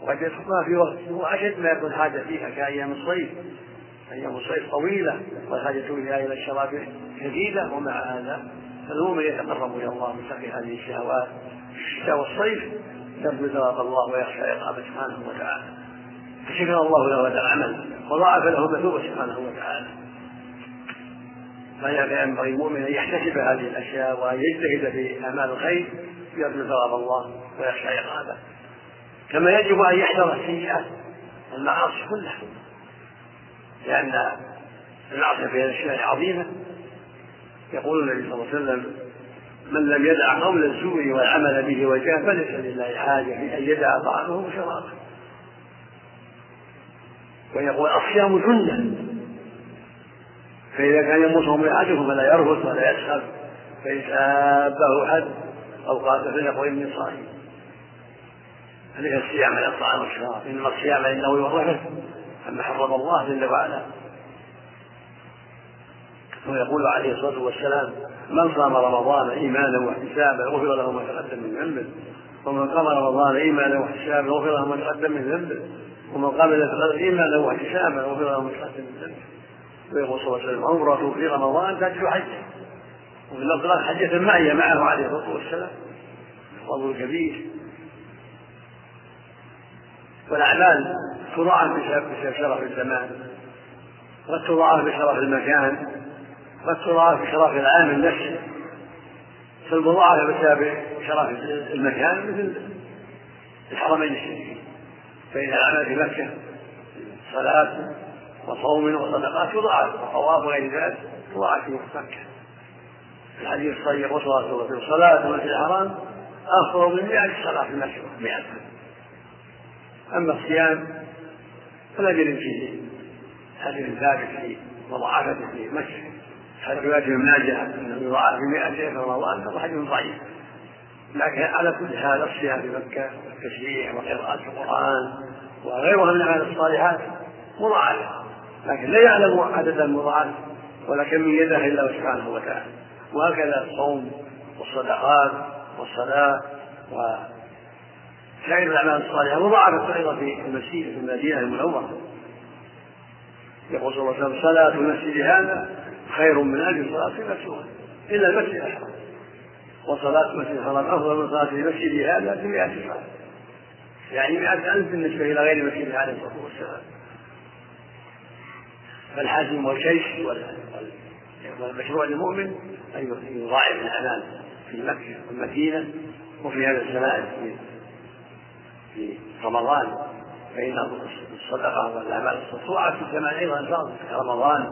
وقد يدخلها في وقت هو أشد ما يكون حاجة فيها كأيام الصيف. أيام الصيف طويلة والحاجة فيها إلى الشراب شديدة، ومع هذا فالمؤمن يتقرب إلى الله من ترك هذه الشهوات في الشتاء والصيف يرجو ثواب الله ويخشى عقابه سبحانه وتعالى، فشكر الله له هذا العمل وضاعف له المثوبة سبحانه وتعالى. فينبغي المؤمن أن يحتسب هذه الأشياء وأن يجتهد في أعمال الخير يرجو ثواب الله ويخشى عقابه، كما يجب أن يحذر السيئات المعاصي كلها، لأن المعصية فيها أشياء عظيمة. يقول النبي صلى الله عليه وسلم: من لم يدع قول الزور والعمل به وجاه فليس لله حاجة في أن يدع طعامه وشرابه. ويقول: الصيام جنة، فإذا كان يموت من أحدكم فلا يرفث ولا يسخر، فإن سابه أحد أو قال فليقل إني صائم. فليس الصيام على الطعام والشراب، إنما الصيام إنه يرفث أما حرم الله جل وعلا. ويقول عليه الصلاة والسلام: من صام رمضان إيمانا واحتسابا غفر له ما تقدم من ذنبه، ومن قام رمضان إيمانا واحتسابا غفر له ما تقدم من ذنبه، ومن قام ليلة القدر إيمانا واحتسابا غفر له ما تقدم من ذنبه. ويقول صلى الله عليه وسلم: عمرة في رمضان تدعو حجة، وفي اللفظ حجة معي معه عليه الصلاة والسلام، فضل كبير. والأعمال تضاعف بسبب شرف الزمان، قد تضاعف بشرف المكان، قد تضاعف بشرف العامل نفسه، فالمضاعفة بسبب شرف المكان مثل الحرمين الشريفين، فإن الأعمال في مكة صلاة وصوم وصدقات تضاعف، وطواف وغير ذلك تضاعف في مكة. في الحديث الصحيح: صلاة المسجد الحرام أفضل من 100 صلاة في المسجد 100. أما الصيام فلا جرم فيه حديث ثابت في مضاعفته في مكة، حديث رواية ابن ماجه أنه يضاعف في 100 في رمضان، فهو حديث ضعيف. لكن على كل حال الصيام في مكة والتسبيح وقراءة القرآن وغيرها من الأعمال الصالحات مضاعفة، لكن لا يعلم عدد المضاعفة ولا كميتها إلا الله سبحانه وتعالى. وهكذا الصوم والصدقات والصلاة وسائر الأعمال الصالحة مضاعفة أيضا في المسجد في المدينة المنورة. يقول صلى الله عليه وسلم: صلاة المسجد هذا خير من 1000 صلاة في مسجد إلا المسجد الحرام، وصلاة المسجد الحرام أفضل من صلاة المسجد هذا ب100 صلاة، يعني 100,000 بالنسبة إلى غير المسجد عليه الصلاة والسلام. فالحازم والشيش والمشروع للمؤمن أن يضاعف الأعمال في مكة والمدينة وفي هذا الزمان في رمضان، فإن الصدقة والأعمال الصالحة في الزمان أيضا في رمضان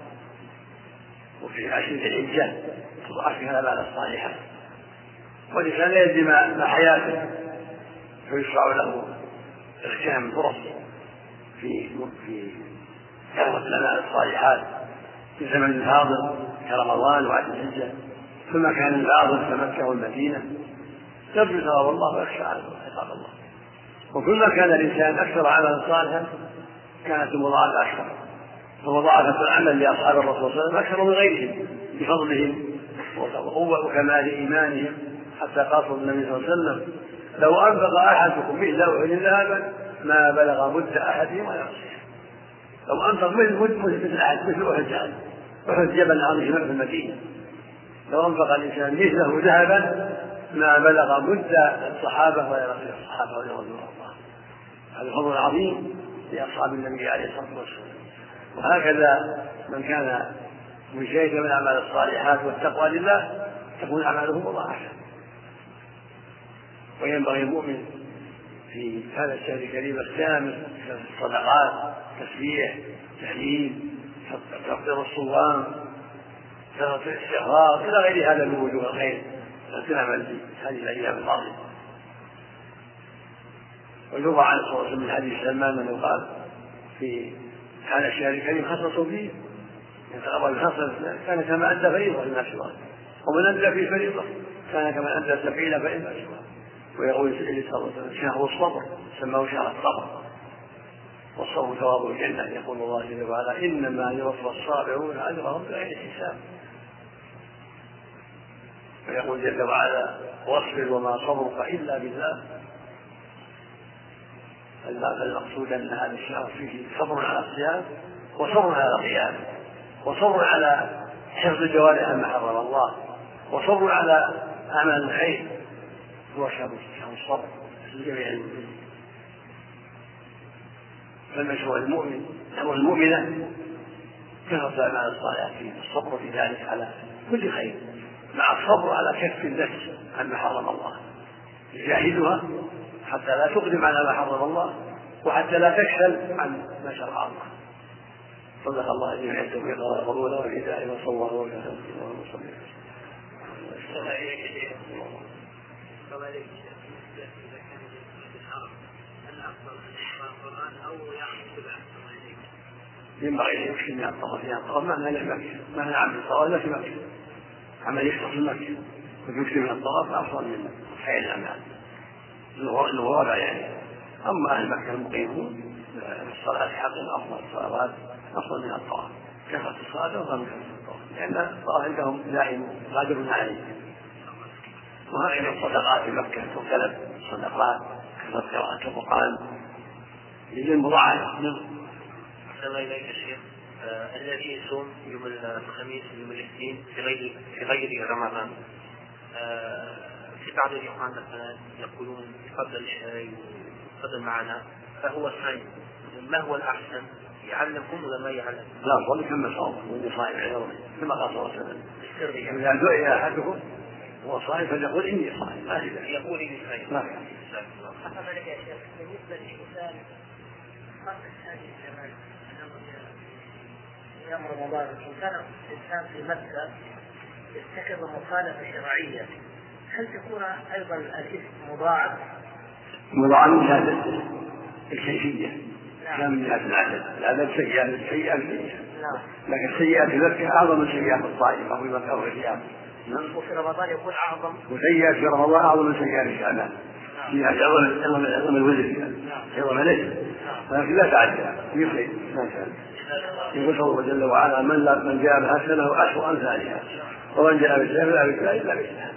وفي 10 ذي الحجة تضاعف فيها الأعمال الصالحة. والإنسان لا يلزم مع حياته، فيشرع له اغتنام الفرص في كثرة الأعمال الصالحات في زمن الحاضر كرمضان وعشر ذي الحجة، ثم كان الحاضر كمكة والمدينة يرجو ثواب الله ويخشى عقاب الله. وكلما كان الإنسان أكثر عملا صالحا كانت المضاعفة أكثر، فمضاعفة العمل لأصحاب الرسول صلى الله عليه وسلم أكثر من غيرهم بفضلهم وقوة وكمال إيمانهم، حتى قال النبي صلى الله عليه وسلم: لو أنفق أحدكم مثل أحد ذهبا ما بلغ مد أحدهم ولا يصير. لو أنفق مثل أحد أحد جبل عظيم في المدينة، لو أنفق الإنسان مثله ذهبا ما بلغ مد الصحابة ولا يصير الصحابة رضي الله عنهم. هذا فضل عظيم لأصحاب النبي عليه الصلاة والسلام. وهكذا من كان مجتهدا من الأعمال الصالحات والتقوى لله تكون أعماله مضاعفة. وينبغي المؤمن في هذا الشهر الكريم السامر الصدقات، تسبيح، تهليل، تفطير الصوام، كثرة الاستغفار إلى غير هذا من وجوه الخير التي نعمل في هذه الأيام الفاضلة. ويروى عن صلى الله عليه وسلم من حديث سلمان أنه قال: في هذا الشهر الكريم خصصوا فيه يتقرب الخصص كان كما أدى فريضة في الناس، ومن أدى في فريضة كان كما أدى سبيل فإن أسوأ. ويقول صلى الله عليه وسلم: شهر الصبر سماه شهر الصبر، والصبر ثواب الجنة. يقول الله جل وعلا: إنما يوفى الصابرون أجرهم بغير حساب. ويقول جل وعلا: واصبر وما صبرك إلا بالله. فالمقصود أن هذا الشهر فيه صبر على الصيام وصبر على القيام وصبر على حفظ الجوارح عما حرم الله وصبر على أعمال الخير. هو شهر الصبر لجميع المؤمنين. فالمشروع المؤمن أمر المؤمنة كثرة أعمال الصالحات فيه الصبر في ذلك على كل خير مع الصبر على كف النفس عما حرم الله يجاهدها حتى لا تقدم على ما حرم الله وحتى لا تكسل عن ما شرع الله. صدق الله جميع التوفيق والقبول والهداية وصلى الله وسلم وسلم. ينبغي أن يكفي من الطرف يعني الطرف معنى لا مكة معنى عمل الطرف لا في مكة عمل يشتغل في مكة ويكفي من الطرف أفضل من خير الأعمال الغرباء يعني. أما أهل مكة المقيمون الصلاة حق أفضل الصلوات أفضل من الطرف كثرة الصلاة أفضل من الطرف لأن الطرف عندهم دائم قادر عليه. وهكذا الصدقات في مكة تغتلب الصدقات كثرة قراءة القرآن للمضاعفة. الله إليك يا شيخ. الذي يصوم يوم الخميس يوم الاثنين في غير رمضان في بعض الإخوان مثلا يقولون تفضل الشاي وتفضل معنا فهو صائم، ما هو الأحسن يعلمكم ولا ما يعلم؟ لا صلي كما صام وإني صائم عيوم كما قال صلى الله عليه وسلم. إذا دعي أحدكم هو صائم فليقول إني صائم ما في يقول إني صائم. ما حسب ذلك يا شيخ بالنسبة للإنسان فرق هذه الجمال أيام رمضان إن كان الإنسان في مكة يرتكب مخالفة شرعية هل تكون أيضا الإثم مضاعف؟ مضاعف من هذا الكيفية لا من هذا العدد سيئة لكن سيئات مكة أعظم من سيئات الطائف أو مكة أو غيرها. وفي رمضان يكون أعظم وسيئات في رمضان أعظم من سيئات الشعبان فيها عظم الوزن عظم الاسم لكن لا تعدى في خير ما كان. يقول الله جل وعلا من جاء بحسنه عشر أمثالها ومن جاء بالسيئة لا مثلها إلا مثلها.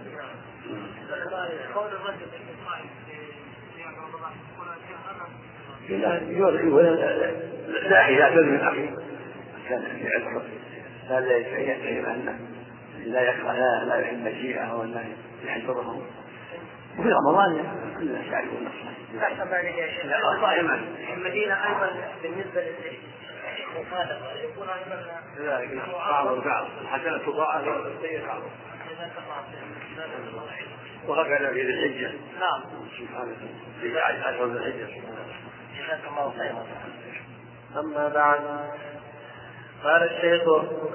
لا يعتذر من أخي كان في عذر لا يتعلم أنه لا يكره لا يحب الشيعة ولا يحضرهم. وفي رمضان كلنا يعرفون نفسه. المدينة أيضا بالنسبة للمخالفة يكون أيضا بعض الحسنة تضاعف والسيئة بعض. وهكذا في ذي الحجة. نعم. سبحانه في عشر ذي الحجة. جزاك الله خيرا. أما بعد قال الشيخ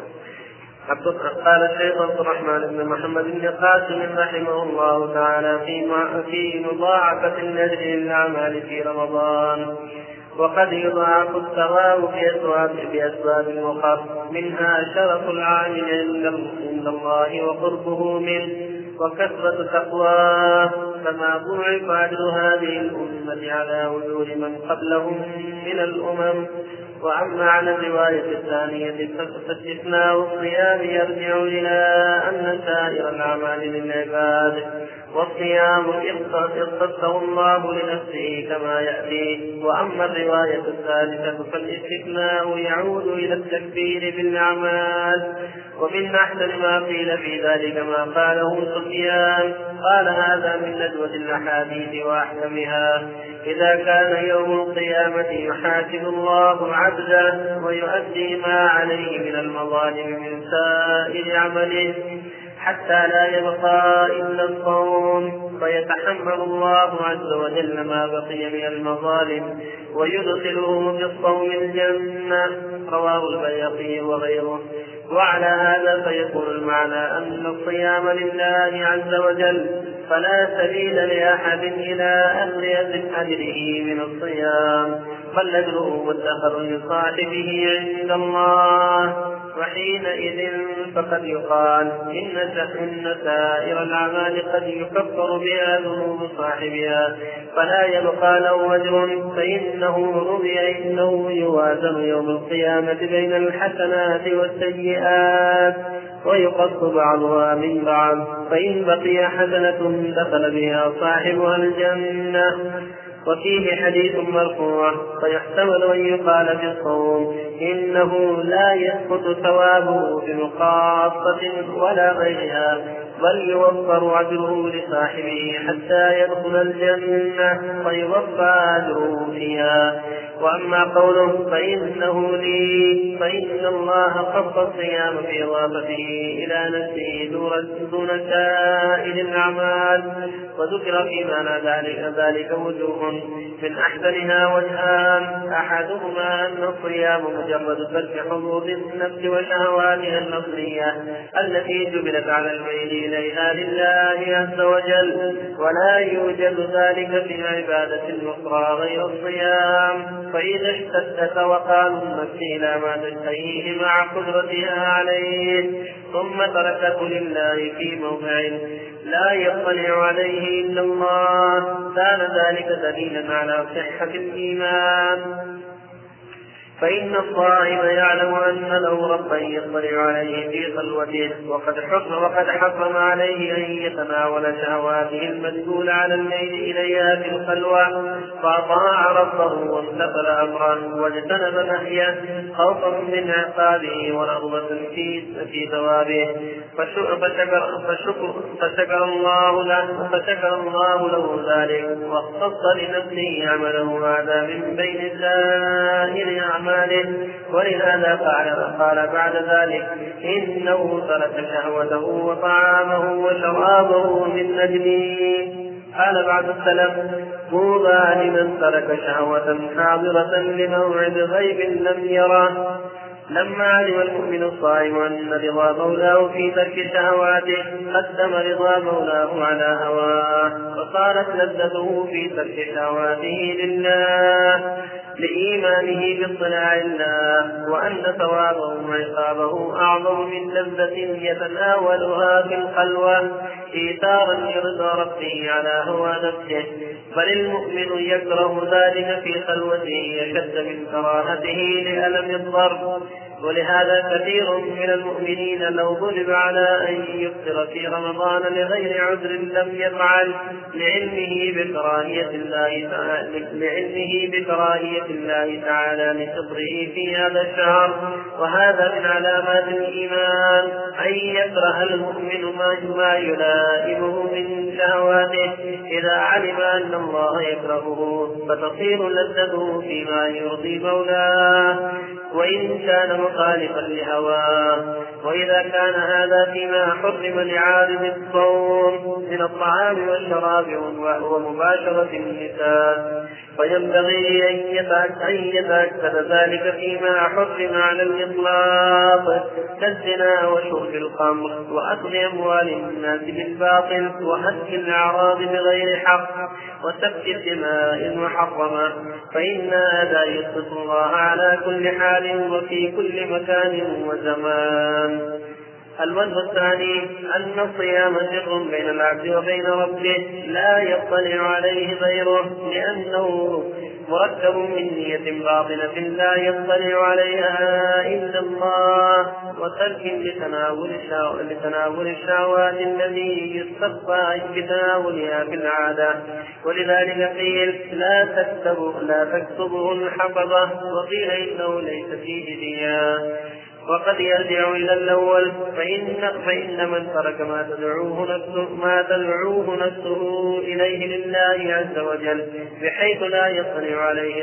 عبد الرحمن بن محمد بن قاسم رحمه الله تعالى في مضاعفة النذر للأعمال في رمضان. وقد يضاعف الثواب بأسباب أخرى منها شرف العامل عند الله وقربه منه وكثرة تقواه كما ضعف عدل هذه الأمة على وجود من قبلهم من الأمم. وأما على الرواية الثانية فاستثناء الصيام يرجع إلى أن سائر الأعمال للعباد والصيام اختصه الله لنفسه كما يأتي. وأما الرواية الثالثة فالاستثناء يعود إلى التكبير بالأعمال. ومن أحسن ما قيل في ذلك ما قاله سفيان قال هذا من ندوة الأحاديث وأحكمها. إذا كان يوم القيامة يحاسب الله عبده ويؤدي ما عليه من المظالم من سائر عمله حتى لا يبقى إلا الصوم فيتحمل الله عز وجل ما بقي من المظالم ويدخله بالصوم الجنة رواه البيهقي وغيره. وعلى هذا فيكون المعنى أن الصيام لله عز وجل فلا سبيل لأحد إلى أخذ أجره من الصيام بل أجره مدخر لصاحبه عند الله. وحينئذ فقد يقال إن سائر الأعمال قد يكفر بها ذنوب صاحبها فلا يبقى له أجر فإنه رضي إنه يوازن يوم القيامة بين الحسنات والسيئات ويقص بعضها من بعض فإن بقي حسنة دخل بها صاحبها الجنة وفيه حديث مرفوع فيحتمل أن يقال في الصوم إنه لا يسقط ثوابه بمخاصة ولا غيرها، بل يوفر أجره لصاحبه حتى يدخل الجنة فيوفى أجره فيها. وأما قوله فإنه لي فإن الله خص الصيام بإضافته إلى نفسه دون سائر الأعمال، وذكر في معنى ذلك وجوه، من أحسنها وجهان: أحدهما أن الصيام مجرد ترك حظوظ النفس وشهواتها النفسية التي جبلت على الميل إليها لله عز وجل، ولا يوجد ذلك في عبادة أخرى غير الصيام، فإذا اشتد توقان النفس إلى ما تشتهيه مع قدرتها عليه ثم تركته لله في موضع لا يطلع عليه إلا الله، كان ذلك دليلا على صحة الإيمان. فإن الصائم يعلم أن له ربا يطلع عليه في خلوته، وقد حرم عليه أن يتناول شهواته المسؤول على الليل إليها في الخلوة، فأطاع ربه وامتثل أمره واجتنب نهيه خوفا من عقابه ورغبة في ثوابه، فشكر الله له ذلك، واختص لنفسه عمله هذا من بين سائر أعماله. ولهذا قال بعد ذلك إنه ترك شهوته وطعامه وشرابه من أجله. قال بعض السلف: طوبى لمن ترك شهوة حاضرة لموعد غيب لم يره. لما علم المؤمن الصائم أن رضا مولاه في ترك شهواته قدم رضا مولاه على هواه، وصارت لذته في ترك شهواته لله لإيمانه باطلاع الله، وأن ثوابه وعقابه أعظم من لذة يتناولها في الخلوة إيثارا لرضا ربه على هوى نفسه، بل المؤمن يكره ذلك في خلوته أشد من كراهته لألم الضرب. ولهذا كثير من المؤمنين لو ضرب على أن يفطر في رمضان لغير عذر لم يفعل لعلمه بكراهية الله تعالى لفطره في هذا الشهر. وهذا من علامات الإيمان أن يكره المؤمن ما يلائمه من شهواته إذا علم أن الله يكرهه، فتصير لذته فيما يرضي مولاه وإن كان مخالفا لهواه. وإذا كان هذا فيما حرم لعارض الصوم من الطعام والشراب ومباشرة النساء، فينبغي أن يتأكد ذلك فيما حرم على الإطلاق كالزنا وشرب الخمر وأكل أموال الناس بالباطل وهتك الأعراض بغير حق وسفك الدماء المحرمة، فإن هذا يسقط الله على كل حال وفي كل مكان وزمان. الوجه الثاني أن الصيام سر بين العبد وبين ربه لا يطلع عليه غيره، لأنه مركب من نية باطنة لا يطلع عليها إلا الله، وترك لتناول الشهوات الذي يستخفى بتناولها في العادة. ولذلك قيل لا تكتبه الحفظة، وقيل إنه ليس فيه ديان. وقد يرجع إلى الأول، فإن من ترك ما تدعوه نفسه إليه لله عز وجل بحيث لا يطلع عليه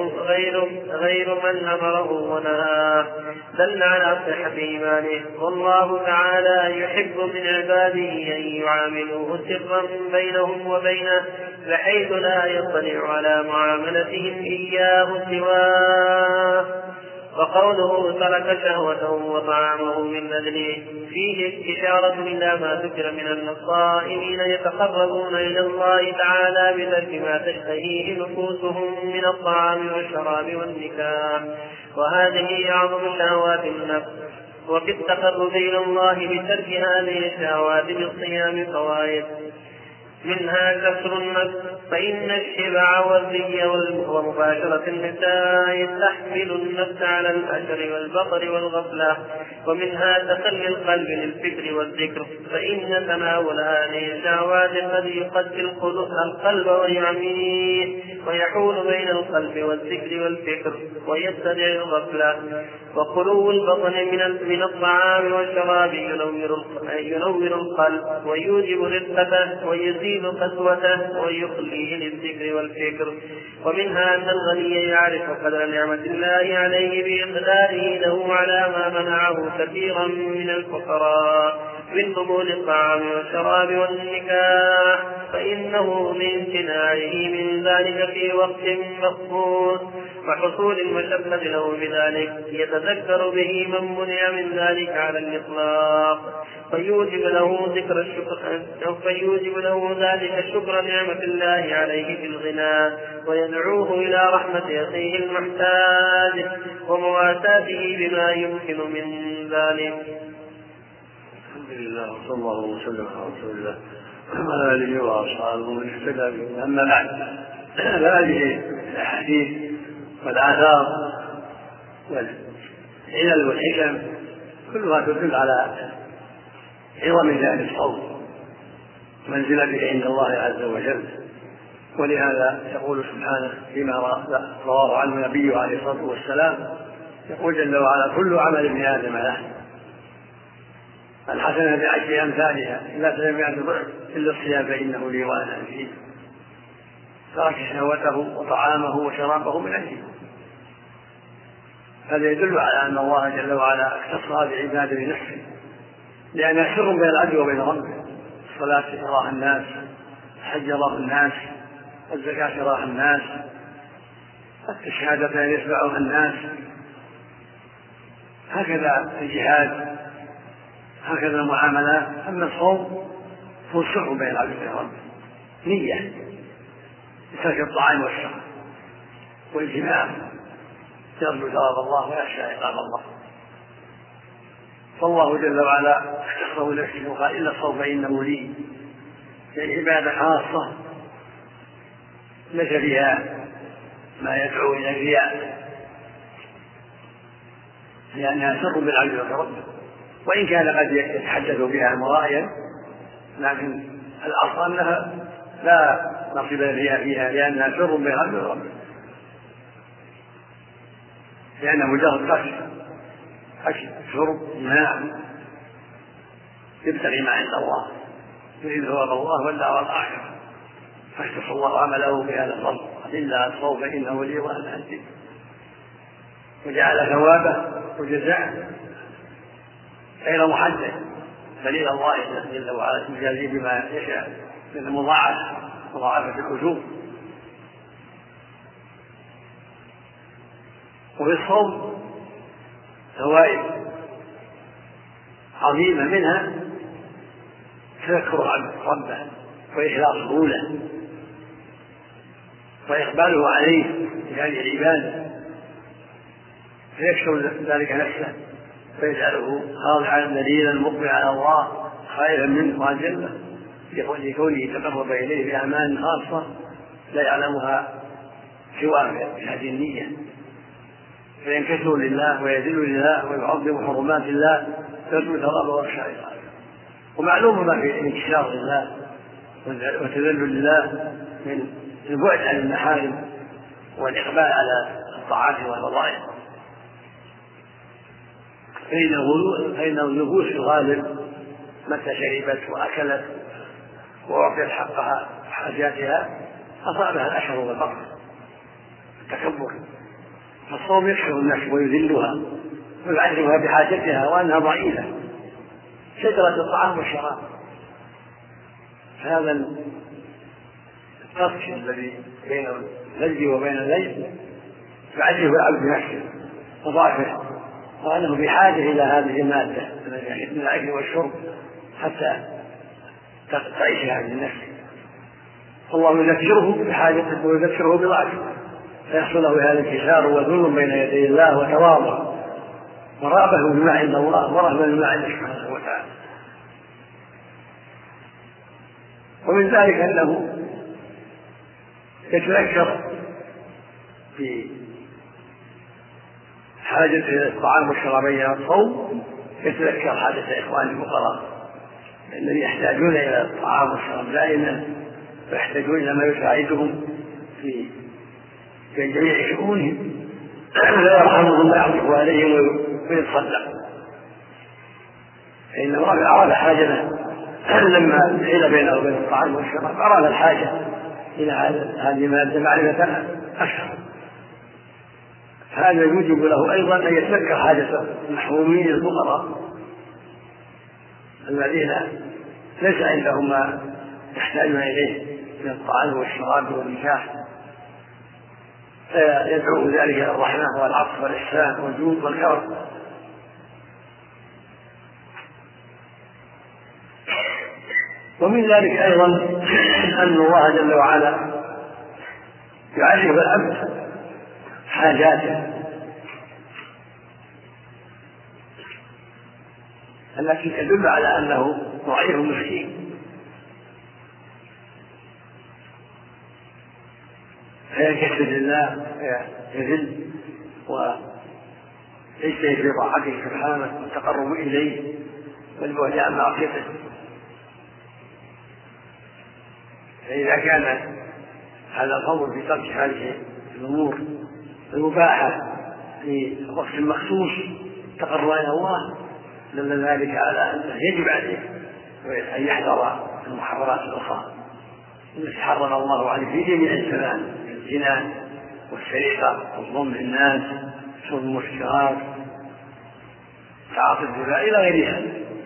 غير من أمره ونهاه دل على صحة إيمانه. والله تعالى يحب من عباده أن يعاملوه سرا بينهم وبينه بحيث لا يطلع على معاملتهم إياه سواه. وقوله ترك شهوته وطعامه من أجله فيه إشارة إلى ما ذكر من أن الصائمين يتقربون إلى الله تعالى بترك ما تشتهيه نفوسهم من الطعام والشراب والنكاح، وهذه أعظم شهوات النفس. وفي التقرب إلى الله بترك هذه الشهوات بالصيام فوائد: منها كسر النفس، فإن الشبع والري ومباشرة النساء تحمل النفس على الأشر والبطر والغفلة. ومنها تخلي القلب للفكر والذكر، فإن تناول هذه الشهوات قد يقتل القلب ويعميه ويحول بين القلب والذكر والفكر ويتبع الغفلة. وخلو البطن من الطعام والشراب ينور القلب ويوجب رقته ويزيد قسوته ويخليه للذكر والفكر. ومنها أن الغني يعرف قدر نعمة الله عليه بإقداره له على ما منعه كثيرا من الفقراء من فضول الطعام والشراب والنكاح، فإنه بامتناعه من ذلك في وقت مخصوص وحصول المشقة له بذلك يتذكر به من منع من ذلك على الإطلاق، فيوجب له ذلك شكر نعمة الله عليه بالغنى ويدعوه إلى رحمة أخيه المحتاج ومواساته بما يمكن من ذلك. الحمد لله وصلى الله وسلم على رسول الله وعلى آله وأصحابه ومن اهتدى به. أما بعد، فهذه الأحاديث والآثار والعلل والحكم كلها تدل على عظم ذلك الصوم منزلته عند الله عز وجل. ولهذا يقول سبحانه فيما رواه عنه النبي عليه الصلاة والسلام، يقول جل وعلا: كل عمل ابن آدم له، الحسنة بعشر أمثالها إلا 700 ضعف إلا الصيام فإنه لي وأنا أجزيه. ترك شهوته وطعامه وشرابه من أجله. هذا يدل على أن الله جل وعلا اختص هذه العبادة بنفسه، لأنها سر بين العبد وبين ربه. الصلاة يراها الناس، الحج يراها الناس، الزكاة يراها الناس، الشهادتان يتبعها الناس، هكذا الجهاد، هكذا المعاملات. أما الصوم هو السر بين العبد وبين ربه، نية لترك الطعام والشراب والجماع، يرجو ثواب الله ويخشى عقاب الله. فالله جل وعلا اختصه نفسه وقال: إلا الصوم فإنه لي، يعني عبادة خاصة ليس فيها ما يدعو إلى الرياء، لأنها سر بالعبد وبين ربه، وإن كان قد يتحدث بها مراعيا، لكن الأصل أنها لا نصيب للرياء فيها، لأنها سر بين العبد وبين ربه، لأنه مجرد أكل شرب جماع يبتغي ما عند الله، يريد ثواب الله والدار الآخرة، فاختص الله عمله بهذا الفضل: إلا الصوم فإنه لي وأنا أجزيه. وجعل ثوابه وجزاءه غير محدد، بل إلى الله جل وعلا يجازيه بما يشاء من مضاعفة الأجور. وفي الصوم فوائد عظيمة، منها تذكر ربه وإخلاصه له وإقباله عليه في هذه العبادة، فيكسر ذلك نفسه ويجعله خاضعا ذليلا مقبلا على الله خائفا منه وعن جنة، لكونه تقرب إليه بأعمال خاصة لا يعلمها سواه بهذه النية، فينكسر لله ويذل لله ويعظم حرمات الله يرجو ثوابه ويخشى عقابه. ومعلوم ما في انكسار لله وتذلل لله من البعد عن المحارم والإقبال على الطاعات والفضائل، فإن النفوس الغالب متى شربت وأكلت وأعطيت حقها حاجاتها أصابها الأشر والبطر التكبر. فالصوم يكسر النفس ويذلها ويعرفها بحاجتها وأنها ضعيفة، شجرة الطعام والشراب. فهذا الفصل الذي بين الثلج وبين الليل يعرف العبد بنفسه وضعفه، وأنه بحاجة إلى هذه المادة من الأكل والشرب حتى تعيش هذه النفس. فالله يذكره بحاجته ويذكره بضعفه، فيحصل له هذا الانكسار وذل بين يدي الله وتواضع ورغبه بما عند الله ورهبه بما عند سبحانه وتعالى. ومن ذلك أنه يتذكر في حاجة إلى الطعام والشراب بين الصوم، يتذكر حاجة إخوان الفقراء الذين يحتاجون إلى الطعام والشراب دائما، ويحتاجون إلى ما يساعدهم في جميع شؤونهم، لا يرحمهم ويعطف عليهم ويتصدق، فإنه أراد حاجة لما حيل بينه وبين الطعام والشراب أراد الحاجة إلى هذه المادة معرفة أكثر. هذا يوجب له أيضا أن يتذكر حاجة المحرومين الفقراء الذين ليس عندهم ما يحتاجون إليه من الطعام والشراب والنكاح، فيدعو ذلك إلى الرحمة والعطف والإحسان والجود والكرم. ومن ذلك أيضا أن الله جل وعلا يعرف العبد حاجاته التي تدل على أنه ضعيف مسكين، فينكسر لله يذل ويجتهد في طاعته سبحانه والتقرب إليه والبعد عن معصيته. فإذا كان هذا الفضل في ترك هذه الأمور المباحة في وقت مخصوص تقرب إلى الله، دل ذلك على أنه يجب عليه أن يحذر المحرمات الأخرى التي حرم الله عليه في جميع الزمان، الزنا والسرقة والظلم للناس، شرب المسكرات، تعاطي الربا إلى غيرها.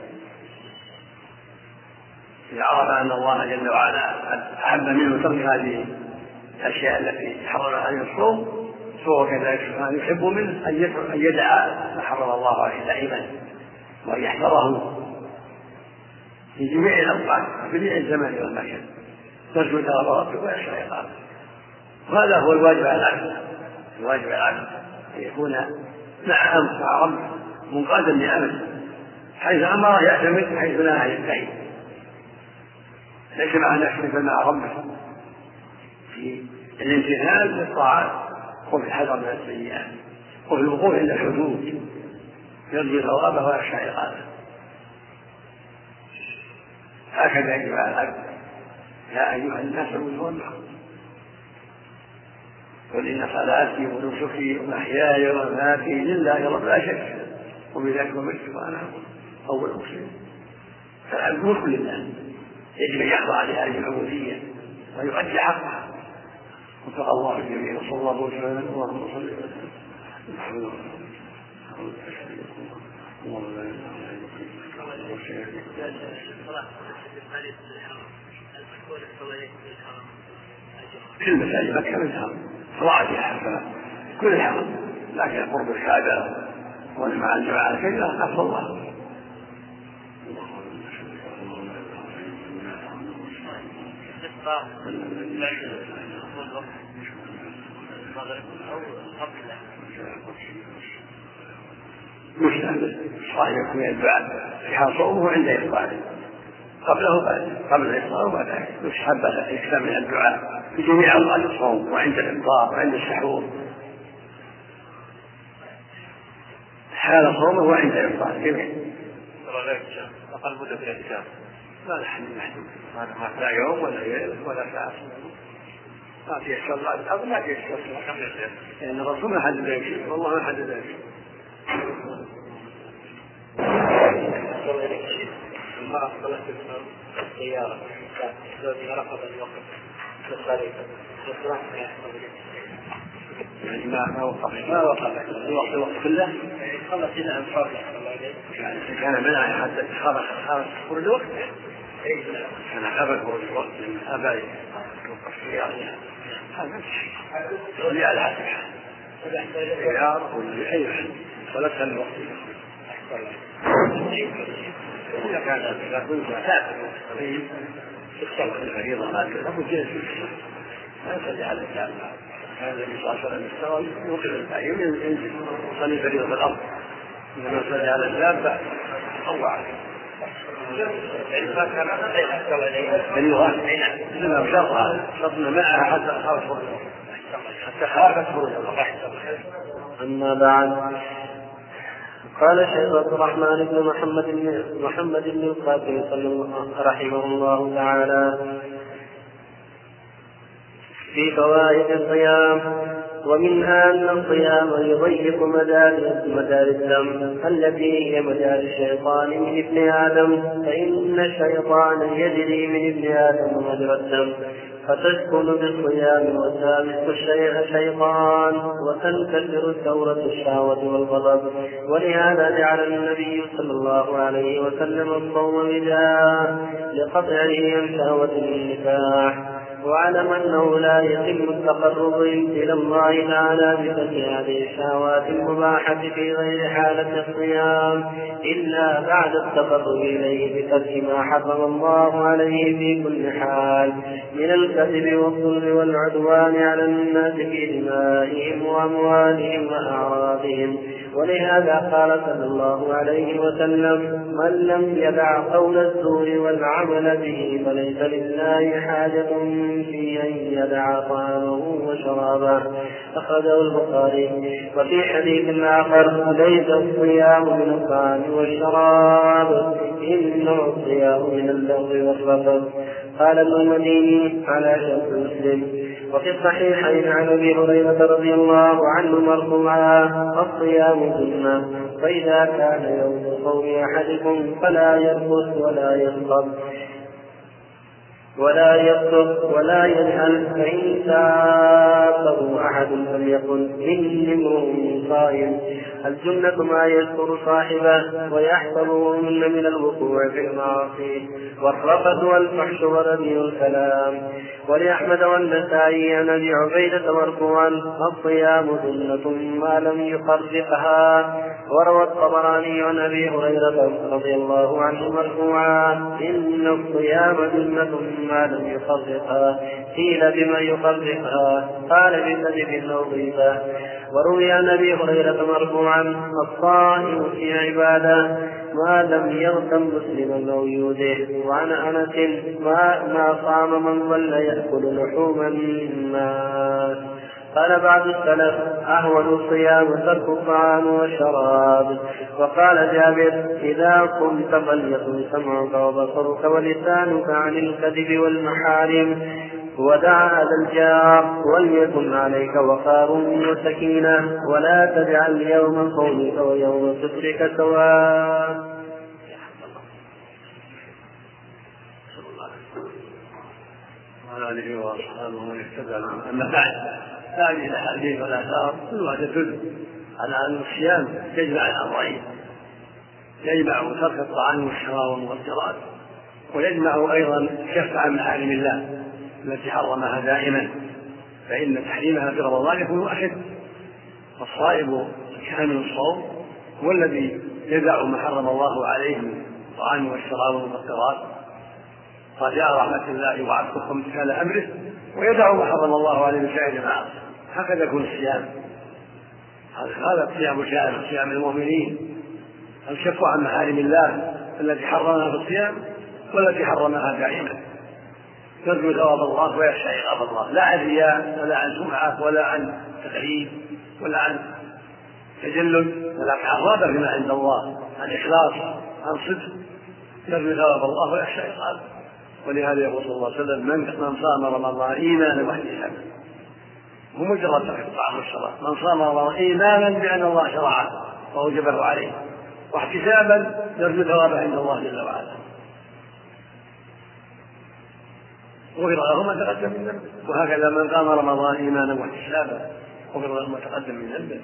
إذا عرف أن الله جل وعلا أحب منه ترك هذه الأشياء التي حرم عليه الصوم، فهو كذلك سبحانه يحب منه أن يدع ما حرم الله عليه دائما، وأن يحذره في جميع الأوقات في جميع الزمان والمكان، يرجو ثواب ربه ويخشى عقابه. وهذا هو الواجب على العبد، الواجب على العبد أن يكون مع ربه منقادا لأمره، حيث أمر يعتمد، حيث نهى ينتهي، ليس مع نفسه بل مع ربه في الامتثال بالطاعات وفي الحذر من السيئات وفي الوقوف عند الحدود، يرجو ثوابه ويخشى عقابه. هكذا يجب على العبد: يا أيها الناس اعبدوا ربكم قل إن صلاتي ونسكي ومحياي ومماتي لله رب لا شريك له وبذلك أمرت وأنا أول مسلم. فالعبد ملك لله، يجب أن يخضع لهذه العبودية ويؤدي حقها. وفق الله الجميع، وصلى الله وسلم. اللهم صل وسلم في المساجد مكة منها صلاة حسنة كل الحرم، لكن قرب الكعبة ومع الجماعة الكبيرة أفضل الله. مستحب الصائم يكون يدعى في حال صومه عند إفطاره، قبل الإفطار وبعد، يستحب الإكثار من الدعاء في جميع أوقات الصوم وعند الإفطار وعند السحور، حال صومه وعند الإفطار جميع. أقل مدة في الاعتكاف لا حد محدود، لا يوم ولا ليلة ولا ساعة، ما تيسر الله أو ما تيسر الله، لأن الرسول ما حدد ذلك والله ما حدد ذلك. المرأة صلت السيارة زوجها رفض الوقت للطريق يعني ما وقف الوقت كله خلص إلى أن فرق يعني كان منع حتى خرج خروج الوقت، كان قبل خروج الوقت من أبائي وقف السيارة، هذا يولي على حسب السيارة والأي حد ولكن الوقت إذا كنت مسافر مستقيم تتصرف الفريضة ما تأخذ جلس لا يصلي على الدابة. هذا النبي صلى الله عليه وسلم استوى يوقف الفريضة ينزل يصلي الفريضة في الأرض، إنما يصلي على الدابة تطوع. إنما بشرطها شرطنا معها حتى خافت فرجها. أما بعد، قال الشيخ عبد الرحمن بن محمد بن القاسم رحمه الله تعالى في فوائد الصيام: ومنها أن الصيام يضيق مدار الدم التي هي مدار الشيطان من ابن آدم، فإن الشيطان يجري من ابن آدم مجرى الدم، فتسكن بالصيام وتامس الشيطان وتنكسر الثورة الشهوة والغضب. ولهذا جعل النبي صلى الله عليه وسلم الصوم وجاء لقطعه عن شهوة النكاح، واعلم أنه لا يتم التقرب إلى الله تعالى بترك هذه الشهوات المباحة في غير حالة الصيام إلا بعد التقرب إليه بترك ما حرم الله عليه في كل حال من الكذب والظلم والعدوان على الناس في دمائهم وأموالهم وأعراضهم. ولهذا قال صلى الله عليه وسلم: من لم يدع قول الزور والعمل به فليس لله حاجة في أن يدع طعامه وشرابه. أخرجه البخاري. وفي حديث آخر: ليس الصيام من الطعام والشراب إنما الصيام من اللغو والرفث. قال ابن المديني على شرط مسلم. وفي الصحيحين عن ابي هريره رضي الله عنه مرفوعا: الصيام جنة، فإذا كان يوم صوم أحدكم فلا يرفث ولا يصدق ولا يجهل، فإن سابه أحد فليقل إني امرؤ صائم. الجنة ما يذكر صاحبه ويحفظه من الوقوع في المعاصي والرفث والفحش ورديء الكلام. ولأحمد والنسائي عن أبي عبيدة مرفوعا: الصيام جنة ما لم يخرقها. وروى الطبراني عن أبي هريرة رضي الله عنه مرفوعا: إن الصيام جنة ما لم يخرقها. قيل بما يخرقها؟ قال بكذب أو غيبة. وروي عن أبي هريرة مرفوعا: الصائم في عبادة ما لم يغتم مسلما أو يؤذه. وعن أنس: ما صام من ظل يأكل لحوم الناس. قال بعض السلف: أهون الصيام ترك الطعام والشراب. وقال جابر: إذا قمت فليكن سمعك وبصرك ولسانك عن الكذب والمحارم، ودع هذا الجار، وليكن عليك وقار وسكينة، ولا تجعل يوم صومك ويوم فطرك سواء. وعلى آله وأصحابه ومن اهتدى. أما بعد، هذه الأحاديث والآثار كلها تدل على أن الصيام يجمع الأمرين، يجمع ترك الطعام والشراب والمفطرات، ويجمع أيضا كف عن محارم الله التي حرمها دائما، فإن تحريمها في رمضان يكون أشد. فالصائم كامل الصوم هو الذي يدع ما حرم الله عليه من الطعام والشراب والمفطرات، رجاء رحمة الله وعفو امتثال أمره، ويدع ما حرم الله عليه من سائر المعاصي. هكذا يكون الصيام. هذا الصيام شامل، صيام المؤمنين الكف عن محارم الله التي حرمها في الصيام والتي حرمها دائما، يرجو ثواب الله ويخشى عقاب الله، لا عن رياء ولا عن سمعة ولا عن تقليد ولا عن تجلد، ولكن عن رغبة فيما عند الله، عن إخلاص، عن صدق، يرجو ثواب الله ويخشى عقابه. ولهذا يقول صلى الله عليه وسلم: من صام رمضان إيمانا واحتسابا، هو مجرد ترك الطعام والشراب، من صام رمضان إيمانا بأن الله شرعه وأوجبه عليه، واحتسابا يرجو ثوابه عند الله جل وعلا، غفر له ما تقدم من ذنبه. وهكذا من قام رمضان إيمانا واحتسابا غفر له ما تقدم من ذنبه.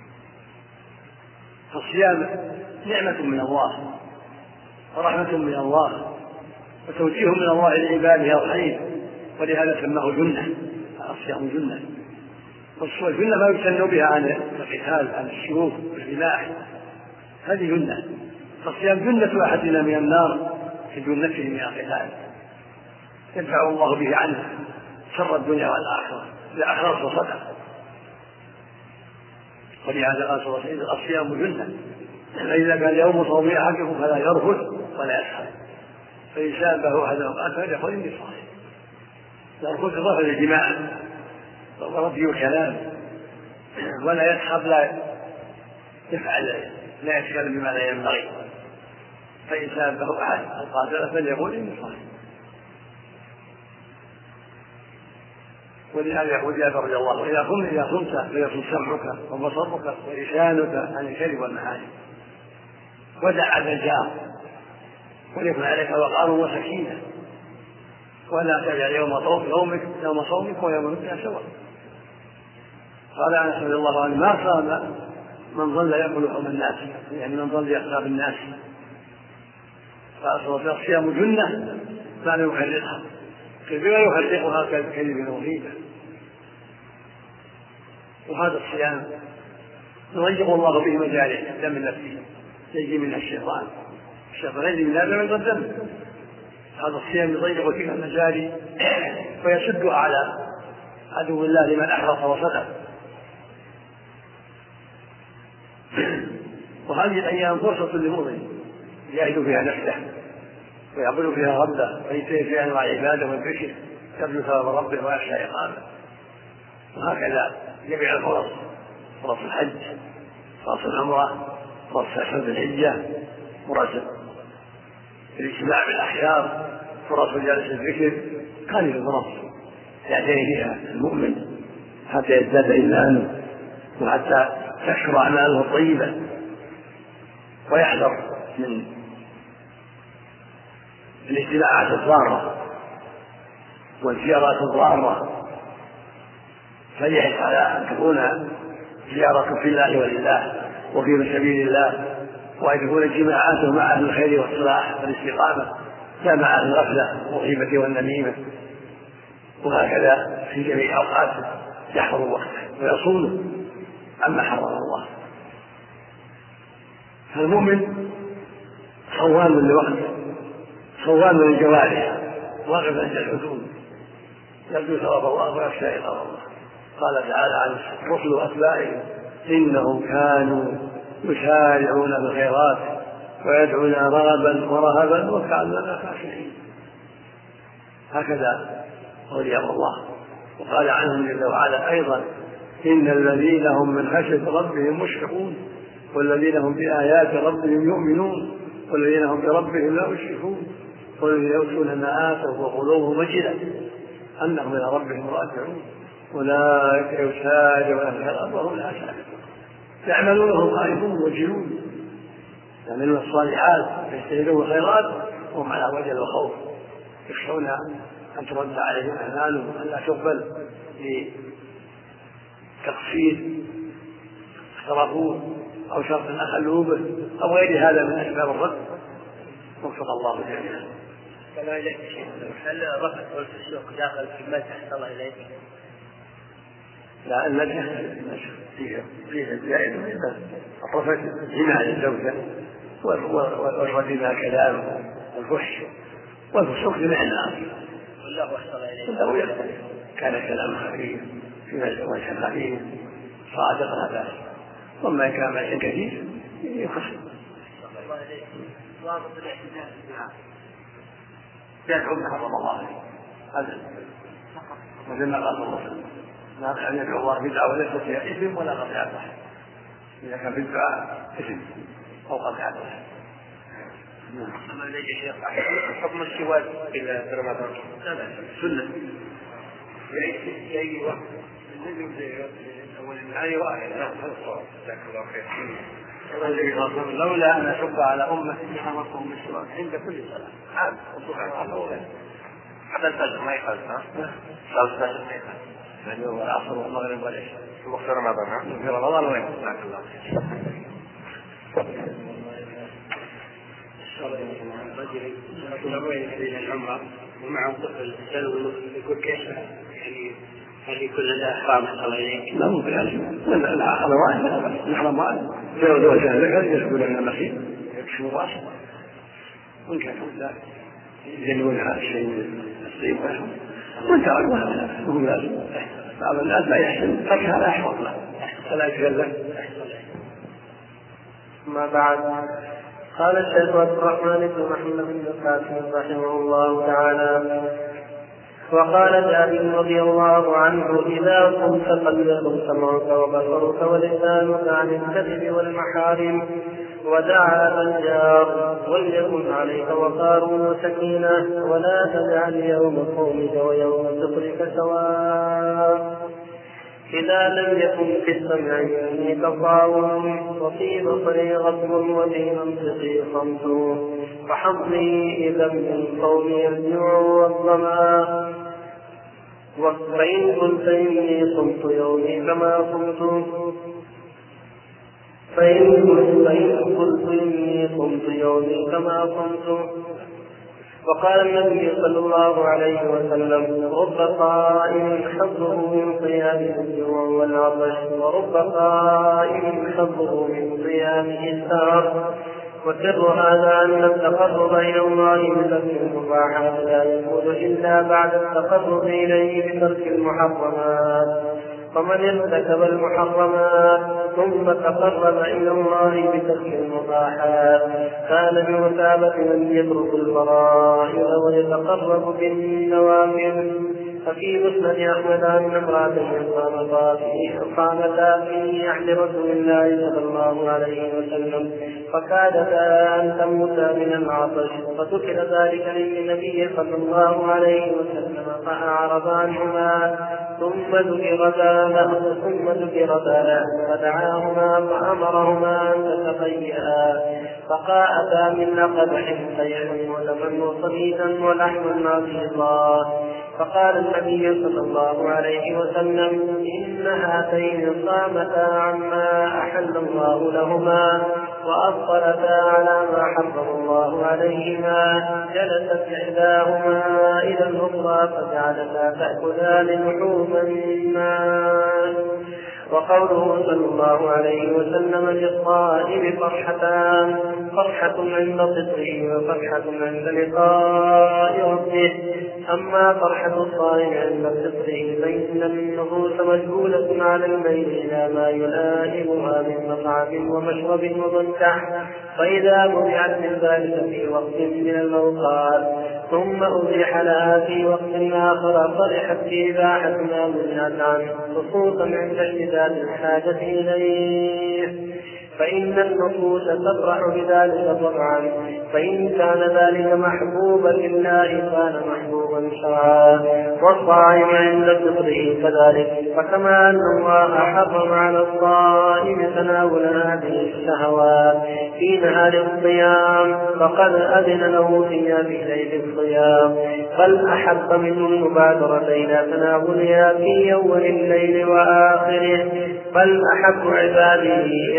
فالصيام نعمة من الله ورحمة من الله وتوجيه من الله لعباده الخير، ولهذا سماه جنة. الصيام جنة، والجنة ما يستنوا بها عن القتال، عن السيوف والسلاح، هذه جنة. فالصيام جنة أحدنا من النار في جنته من القتال، يدفع الله به عنه شر الدنيا والآخرة بأخلاص وصدق. ولهذا قال صلى الله عليه وسلم: الصيام جنة، فإذا كان يوم صوم أحدكم فلا يرفث ولا يسخر. فإن شابه أحد الأوقات فليقل إني صائم. لو كنت ضرب الجماع وربي الكلام ولا يسخب لا يفعل لا يتكلم بما لا ينبغي، فإن شابه أحد القاتل فليقل إني صائم. ولهذا يقول جابر رضي الله عنه إذا صمت فليصم سمعك وبصرك ولسانك عن الكذب والمحارم ودع عن الجار وليكن عليك وقار وسكينة ولا تجعل يوم صومك ويوم متنا سواء. قال أنس رضي الله عنه ما صام من ظل يأكل لحوم الناس، يعني من ظل يخطب الناس، فأصل الصيام جنة ما لا يحرقها كبيرة يحرقها كالكذب والغيبة. وهذا الصيام يضيق الله به مجالس الدم التي يجري منها الشيطان يجري من هذا من الدم. هذا الصيام يضيق فيها المجاري ويسدها على عدو الله لمن أحرص وصدق. وهذه الأيام فرصة للمؤمن يجاهد فيها نفسه ويعبد فيها ربه وينتهي فيها أنواع العبادة والذكر يرجو ثواب ربه ويخشى عقابه. وهكذا جميع الفرص، فرص الحج، فرص العمرة، فرص عشرة الحجة، فرص الاجتماع بالأخيار، فرص مجالس الذكر، هذه الفرص يعتني بها المؤمن حتى يزداد إيمانه وحتى تكثر أعماله الطيبة ويحذر من الاجتماعات الضارة والزيارات الضارة، فليحرص على أن تكون زيارة في الله ولله وفي سبيل الله، وأن تكون اجتماعاته مع أهل الخير والصلاح والاستقامة لا مع أهل الغفلة والغيبة والنميمة. وهكذا في جميع أوقاته يحفظ وقته ويصونه عما حرم الله. فالمؤمن صوام لوقته صوام للجوارح واقف عند الحدود يرجو ثواب الله ويخشى عقاب الله. قال تعالى عن الرسل وأتباعهم إنهم كانوا يسارعون بالخيرات ويدعونا رغبا ورهبا وكانوا لنا خاشعين. هكذا أولياء الله. وقال عنهم جل وعلا أيضا إن الذين هم من خشية ربهم مشفقون والذين هم بآيات ربهم يؤمنون والذين هم بربهم لا يشركون والذين يؤتون ما آتوا وقلوبهم وجلة أنهم إلى ربهم راجعون أولئك يسارعون في الخيرات وهم لا يسارعون يعملون وهم خائفون وجلون يعملون الصالحات يجتهدون الخيرات وهم على وجل وخوف يخشون أن ترد عليهم أعمالهم أن لا تقبل لتقصير اخترفوه أو شرط أخلوه به أو غير هذا من أسباب الرد. وفق الله جميعا. كما يجب هل الرفث والفسوق داخل في ما تحت الله إليه؟ لا المدح فيه الزائد الرفث جماع للزوجة والرد بها كلام والفحش والفسوق بمعنى والله أحسن إليه كان كلام خفيف في وجه خفيف صادق لا بأس، وما كان معنى كثير يخصم. ضابط الاعتدال في الدعاء يدعو بحفظ الله هذا مثل ما قال الله لا أن يدعو الله بدعوة ليست فيها إثم ولا قطيعة رحم. إذا كان في الدعاء إثم أو قطيعة رحم. أما ليس شيخ حكم السواك في رمضان سنة في أي وقت أول أي وقت. هذا الصواب. جزاك الله خير. لولا أن أشق على أمتي لأمرتهم بالسواك عند كل صلاة حتى الفجر ما يخالف صلاة الفجر ما يخالف يعني هو العصر والمغرب والعشاء في رمضان في رمضان وين جزاك الله رجل العمرة ومعه طفل يسأله يقول كيف يعني هل يكون له إحرام صلى الله عليه وسلم؟ لا مو بلازم العقل واحد الإحرام واحد لو زوجها ذكر يسجد من المخيط يكشف راسه وإن كان لا يجنون هذا الشيء من الصيب وإن تركها مو بلازم. بعض الناس لا يحسن تركها لا يحفظ له فلا يتكلم. ما بعد قال الشيخ عبد الرحمن بن محمد بن القاسم رحمه الله تعالى: وقال جابر رضي الله عنه: إذا قمت فليكن سمعك وبصرك ولسانك عن الكذب والمحارم ودعا الجار، وليكن عليك وقار وسكينة، ولا تجعل يوم قومك ويوم فطرك سواء. إذا لم يكن في السمع مني تطاول، وفي بصري غضب وفي منطقي صمت، فحظي إذا من قومي الجوع والظمأ. فإن قلت إني صمت يومي كما صمت وقال النبي صلى الله عليه وسلم: رب قائم حظه من صيامه الجوع والعطش، ورب قائم حظه من صيامه السهر. وسر هذا أن التقرب إلى الله بترك المباحات لا يكون إلا بعد التقرب إليه بترك المحرمات، فمن ارتكب المحرمات ثم تقرب إلى الله بترك المباحات كان بمثابة من يترك الفرائض ويتقرب بالنوافل. ففي مسند أحمد أن امرأتين قامتا في عهد رسول الله صلى الله عليه وسلم فكادتا أن تموتا من العطش، فذكر ذلك للنبي صلى الله عليه وسلم فأعرض عنهما، ثم ذكرتا له فدعاهما فأمرهما أن تتقيا، فقاءتا من قدح سيحا ودما وصديدا ولحما ناقصا. فقال النبي صلى الله عليه وسلم: إن هاتين صامتا عما أحل الله لهما وأفطرتا على ما حرم الله عليهما. جلست إحداهما إلى الأخرى فجعلتا تأكلان لحوم الناس. وقوله صلى الله عليه وسلم: للصائم فرحتان: فرحة عند فطره وفرحة عند لقاء ربه. أما فرحة الصائم عند فطره فإن النفوس مشغولة على الميل إلى ما يلائمها من مطعم ومشرب ومنكح، فإذا منعت من ذلك في وقت من الأوقات ثم أبيح لها في وقت آخر فرحت بإباحة ما منعت عنه، خصوصا عند اشتداد الحاجة إليه، فإن النفوس تفرح بذلك طبعا، فإن كان ذلك محبوبا لله كان محبوبا شرعا. والصائم عند فطره كذلك، فكما أن الله حرم على الصائم تناول هذه الشهوات في نهار الصيام فقد أذن له فيها في ليل الصيام، بل أحب منه المبادرة إلى تناولها في أول الليل وآخره، بل أحب عباده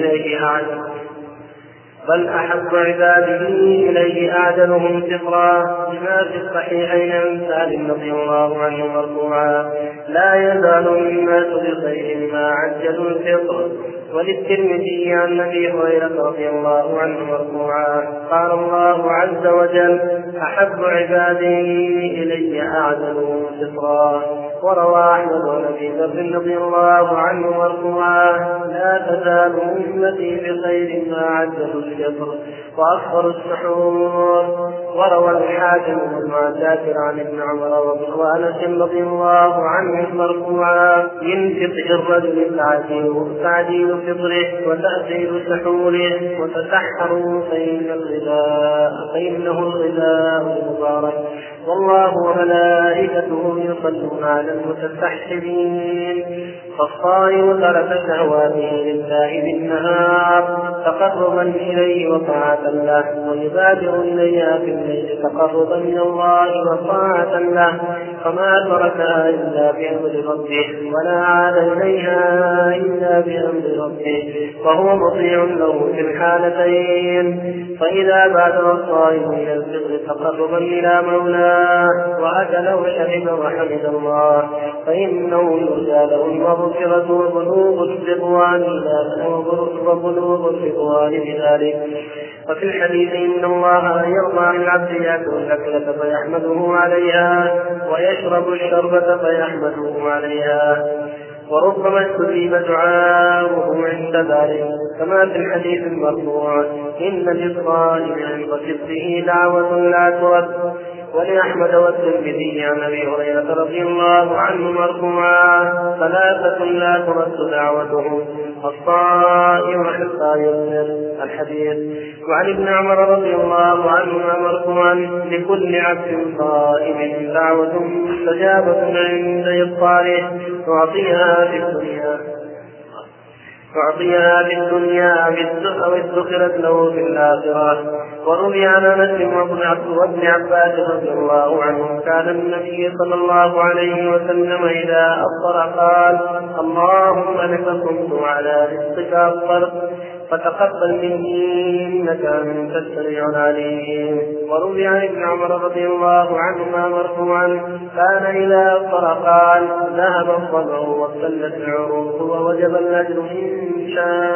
إليه أعدلهم فطرا، لما في الصحيحين عن سالم رضي الله عنه مرفوعا: لا يزال الناس بخير ما عجلوا الفطر. وللترمذي عن ابي هريره رضي الله عنه مرفوعا: قال الله عز وجل: احب عبادي الي اعدلهم فطرا. وروى احمد عن ابي ذر رضي الله عنه مرفوعا: لا تزال امتي بخير ما عجلوا الفطر واكثر السحور. وروى الحاكم بن عساكر عن ابن عمر وانس رضي الله عنه مرفوعا: من فطر الرجل تعديل فطره وتأثير سحوره وتسحروا فإنه الغذاء المبارك، والله وملائكته يصلون على المتسحرين. فالصائم ترك شهواته لله بالنهار تقربا إليه وطاعة له، ويبادر إليها في الليل تقربا إلى الله وطاعة له، فما تركها إلا بأمر ربه ولا عاد إليها إلا بأمر ربه، وهو مطيع له في الحالتين. فإذا بادر الصائم إلى الفطر تقربا إلى مولاه وأكل وشرب وحمد الله فإنه يرجى له المغفرة وبلوغ الرضوان بذلك. وفي الحديث: إن الله يرضى عن العبد يأكل الأكلة فيحمده عليها ويشرب الشربة فيحمده عليها. وربما استجيب دعاؤه عند ذلك، كما في الحديث المرفوع: إن للصائم عند صدقه دعوة لا ترد. ولأحمد والترمذي عن أبي هريرة رضي الله عنه مرفوعا: ثلاثة لا ترد دعوتهم: الصائم حتى يفطر. الحديث. وعن ابن عمر رضي الله عنهما مرفوعا: لكل عبد صائم دعوة مستجابة عند إفطاره تعطيها بالدنيا أو ادخرت له في الآخرة. وروي عن أنس وابن عباس رضي الله عنهم: كان النبي صلى الله عليه وسلم إذا أفطر قال: اللهم لك صمت على رزقك أفطرت فتقبل مني إنك أنت السميع العليم. وروي عن ابن عمر رضي الله عنهما مرفوعا: كان إذا أفطر قال: ذهب الظمأ وابتلت العروق ووجب الأجر إن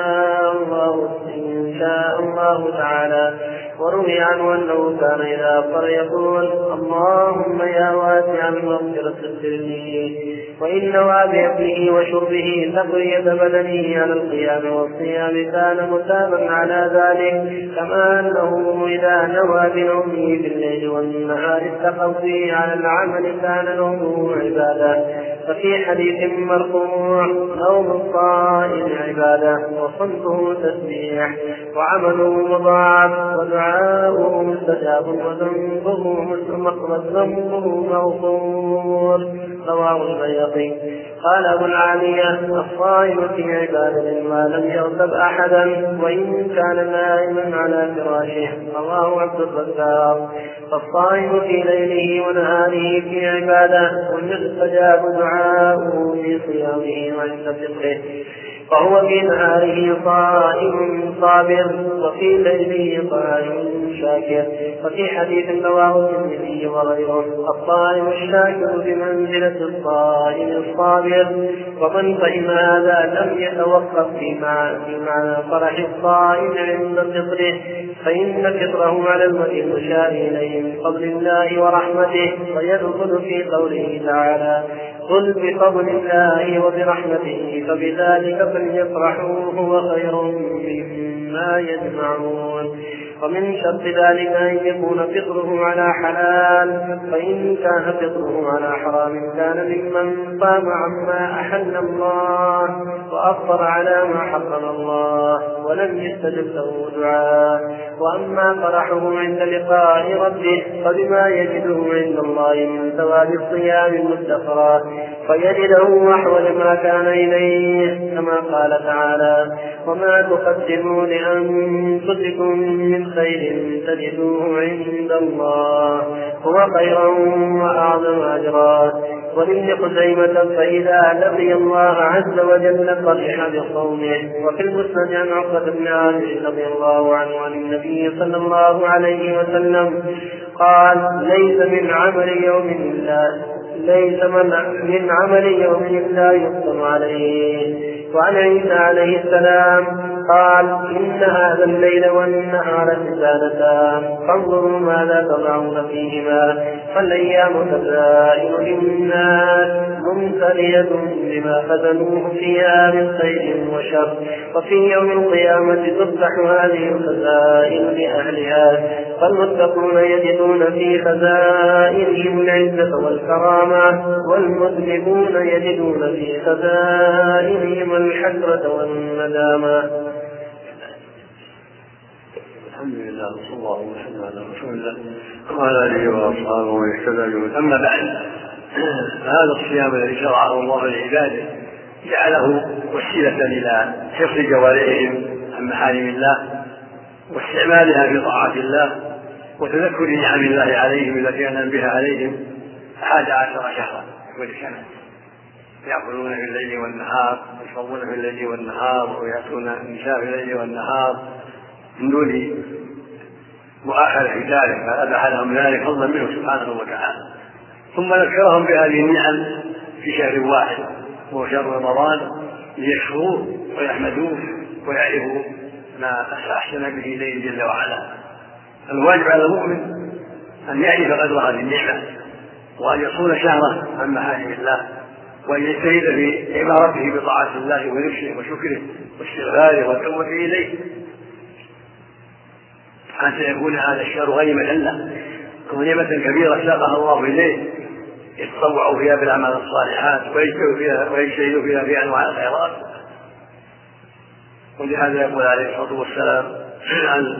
شاء الله تعالى. وروي عنه أنه كان إذا أفطر يقول: اللهم يا واسع المغفرة اغفر لي. وإن نوى بأكله وشربه تقوية بدنه على القيام والصيام كان متابا على ذلك، كما أنه إذا نوى بنومه بالليل والنهار التقوي على العمل كان نومه عبادة. ففي حديث مرفوع: نوم الصائم عبادة وصمته تسبيح وعمله مضاعف ودعاؤه مستجاب وذنبه مغفور. رواه البيهقي. قال أبو العالية: الصائم في عبادة ما لم يغتب أحدا وإن كان نائما على فراشه. رواه عبد الرزاق. فالصائم في ليله ونهاره في عبادة ويستجاب دعاؤه في صيامه وعند فطره، فهو في نهاره صائم صابر وفي ليله صائم شاكر. وفي حديث رواه الترمذي وغيره: الصائم الشاكر بمنزلة الصائم الصابر. ومن فهم هذا لم يتوقف في معنى فرح الصائم عند فطره، فإن فطره على الوجه المشار إليه من فضل الله ورحمته، ويدخل في قوله تعالى: قل بفضل الله وبرحمته فبذلك فليفرحوا هو خير مما يجمعون. ومن شرط ذلك أن يكون فطره على حلال، فإن كان فطره على حرام كان ممن صام عما أحل الله وأفطر على ما حرم الله ولم يستجب له دعاء. وأما فرحه عند لقاء ربه فبما يجده عند الله من ثواب الصيام المدخرات فيجده أحوج ما كان إليه، كما قال تعالى: وما تقدموا لأنفسكم من خير تجدوه عند الله هو خيرا وأعظم أجرا. ولابن خزيمة: فإذا لقي الله عز وجل فرح بصومه. وفي المسند عن عقبة بن عامر رضي الله عنه عن النبي صلى الله عليه وسلم قال: ليس من عمل يوم لا يفطر عليه. وعن عيسى عليه السلام قال: إن هذا الليل والنهار حسانتان فانظروا ماذا تضعون فيهما، فالأيام خزائن للناس ممتلئة بما خزنوه فيها من خير وشر، وفي يوم القيامة تفتح هذه الخزائن لأهلها، فالمتقون يجدون في خزائنهم العزة والكرامة، والمذنبون يجدون في خزائنهم الحسرة والندامة. الحمد لله وصلى الله وسلم على رسول الله وعلى اله واصحابه ومن اهتدى بهداه. اما بعد، هذا الصيام الذي شرعه الله لعباده جعله وسيله الى حفظ جوارحهم عن محارم الله واستعمالها في طاعه الله وتذكر نعم الله عليهم التي انعم بها عليهم 11 شهرا كل سنه، يأكلون في الليل والنهار ويشربون في الليل والنهار ويأتون النساء في الليل والنهار من دون مؤاخذة في ذلك، فأباح لهم ذلك فضلا منه سبحانه وتعالى. ثم ذكرهم بهذه النعم في شهر واحد وهو شهر رمضان ليشكروه ويحمدوه ويعرفوا ما أحسن به إليه جل وعلا. الواجب على المؤمن أن يعرف قدر هذه النعمة وأن يصون شهره عن محارم الله وأن يجتهد في عبارته بطاعة الله ونفسه وشكره واستغفاره والتوبة إليه حتى يكون هذا الشهر غنيمة له غنيمة كبيرة ساقها الله إليه يتطوع فيها بالأعمال الصالحات ويجتهد فيها في أنواع الخيرات. ولهذا يقول عليه الصلاة والسلام عن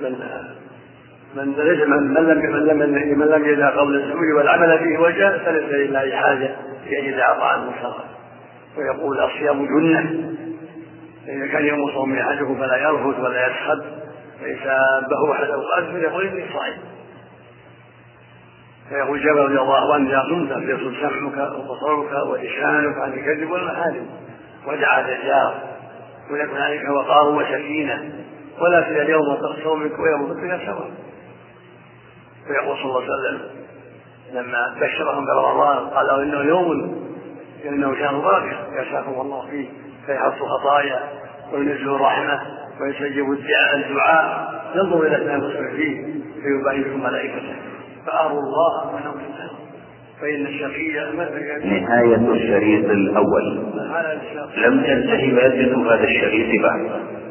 من لم يدع قول الزور والعمل فيه وجه فليس لله حاجة في أن يدع طعام وشراب. ويقول الصيام جنة فإذا كان يوم صوم أحدكم فلا يرفث ولا يسخط فإن سابه أحد أوقات فليقل إني صائم. فيقول جابر رضي الله عنه إذا صمت فليصم سمعك وبصرك ولسانك عن الكذب والمحارم ودع الجار ويكون عليك وقار وسكينة ولا تجعل اليوم صومك ويوم فطرك سواء. ويقول صلى الله عليه وسلم لما بشرهم برمضان قال إنه شهر بركة يشاكم الله فيه فيحط خطايا وينزل رحمة ويستجيب الدعاء ينظر إلى التنافس فيه فيبايعكم ملائكته فأروا الله ونومته فإن الشقي نهاية الشريط الأول. لم تنتهي مادة هذا الشريط بعد.